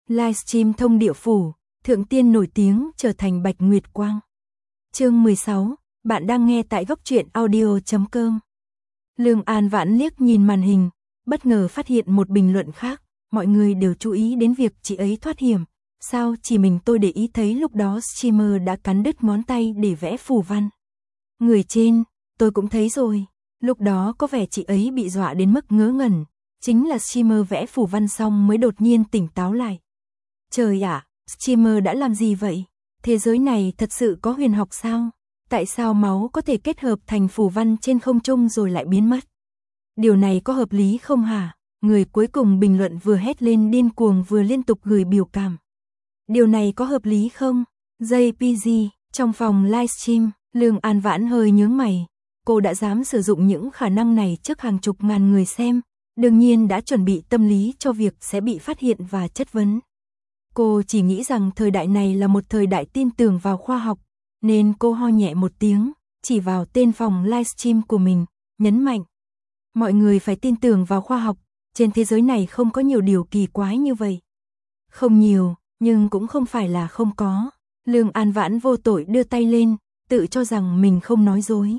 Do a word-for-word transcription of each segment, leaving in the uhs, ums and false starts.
Livestream thông địa phủ, thượng tiên nổi tiếng trở thành Bạch Nguyệt Quang. Chương mười sáu, bạn đang nghe tại góc truyện audio chấm com. Lương An Vãn liếc nhìn màn hình, bất ngờ phát hiện một bình luận khác, mọi người đều chú ý đến việc chị ấy thoát hiểm, sao chỉ mình tôi để ý thấy lúc đó streamer đã cắn đứt ngón tay để vẽ phù văn. Người trên, tôi cũng thấy rồi, lúc đó có vẻ chị ấy bị dọa đến mức ngớ ngẩn, chính là streamer vẽ phù văn xong mới đột nhiên tỉnh táo lại. Trời ạ, streamer đã làm gì vậy? Thế giới này thật sự có huyền học sao? Tại sao máu có thể kết hợp thành phù văn trên không trung rồi lại biến mất? Điều này có hợp lý không hả? Người cuối cùng bình luận vừa hét lên điên cuồng vừa liên tục gửi biểu cảm. Điều này có hợp lý không? gi pê giê, trong phòng livestream, Lương An Vãn hơi nhướng mày. Cô đã dám sử dụng những khả năng này trước hàng chục ngàn người xem, đương nhiên đã chuẩn bị tâm lý cho việc sẽ bị phát hiện và chất vấn. Cô chỉ nghĩ rằng thời đại này là một thời đại tin tưởng vào khoa học, nên cô ho nhẹ một tiếng, chỉ vào tên phòng livestream của mình, nhấn mạnh. Mọi người phải tin tưởng vào khoa học, trên thế giới này không có nhiều điều kỳ quái như vậy. Không nhiều, nhưng cũng không phải là không có. Lương An Vãn vô tội đưa tay lên, tự cho rằng mình không nói dối.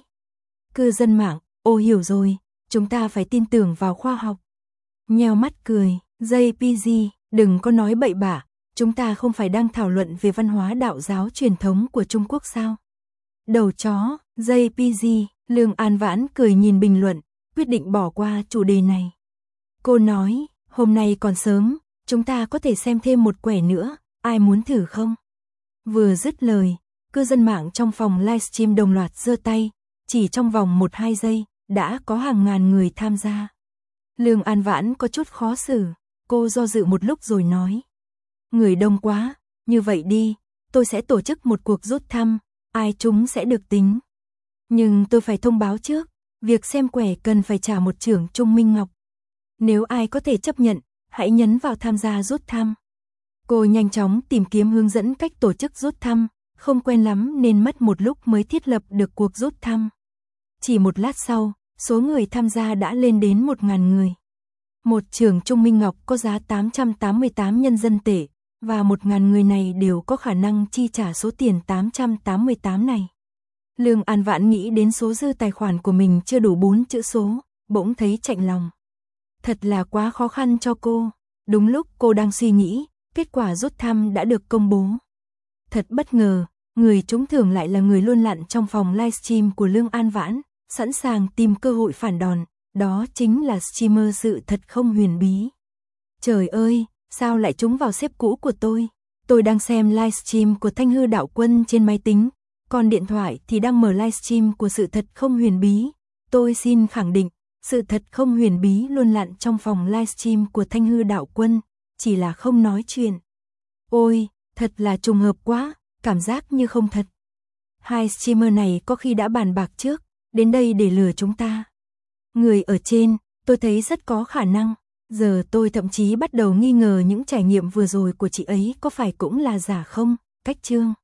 Cư dân mạng, ô hiểu rồi, chúng ta phải tin tưởng vào khoa học. Nheo mắt cười, gi pê giê, đừng có nói bậy bạ, chúng ta không phải đang thảo luận về văn hóa đạo giáo truyền thống của Trung Quốc sao? Đầu chó, gi pê giê, Lương An Vãn cười nhìn bình luận, quyết định bỏ qua chủ đề này. Cô nói, hôm nay còn sớm, chúng ta có thể xem thêm một quẻ nữa, ai muốn thử không? Vừa dứt lời, cư dân mạng trong phòng livestream đồng loạt giơ tay, chỉ trong vòng một hai giây, đã có hàng ngàn người tham gia. Lương An Vãn có chút khó xử, cô do dự một lúc rồi nói. Người đông quá, như vậy đi, tôi sẽ tổ chức một cuộc rút thăm, ai trúng sẽ được tính. Nhưng tôi phải thông báo trước, việc xem quẻ cần phải trả một chưởng Trung Minh Ngọc. Nếu ai có thể chấp nhận, hãy nhấn vào tham gia rút thăm. Cô nhanh chóng tìm kiếm hướng dẫn cách tổ chức rút thăm, không quen lắm nên mất một lúc mới thiết lập được cuộc rút thăm. Chỉ một lát sau, số người tham gia đã lên đến một nghìn người. Một chưởng Trung Minh Ngọc có giá tám trăm tám mươi tám nhân dân tệ, và một nghìn người này đều có khả năng chi trả số tiền tám trăm tám mươi tám này. Lương An Vãn nghĩ đến số dư tài khoản của mình chưa đủ bốn chữ số, bỗng thấy chạnh lòng. Thật là quá khó khăn cho cô. Đúng lúc cô đang suy nghĩ, kết quả rút thăm đã được công bố. Thật bất ngờ, người trúng thưởng lại là người luôn lặn trong phòng livestream của Lương An Vãn, sẵn sàng tìm cơ hội phản đòn, đó chính là streamer sự thật không huyền bí. Trời ơi, sao lại trúng vào xếp cũ của tôi? Tôi đang xem livestream của Thanh Hư Đạo Quân trên máy tính, còn điện thoại thì đang mở livestream của sự thật không huyền bí. Tôi xin khẳng định, sự thật không huyền bí luôn lặn trong phòng livestream của Thanh Hư Đạo Quân, chỉ là không nói chuyện. Ôi, thật là trùng hợp quá, cảm giác như không thật. Hai streamer này có khi đã bàn bạc trước, đến đây để lừa chúng ta. Người ở trên, tôi thấy rất có khả năng. Giờ tôi thậm chí bắt đầu nghi ngờ những trải nghiệm vừa rồi của chị ấy có phải cũng là giả không? Cách chương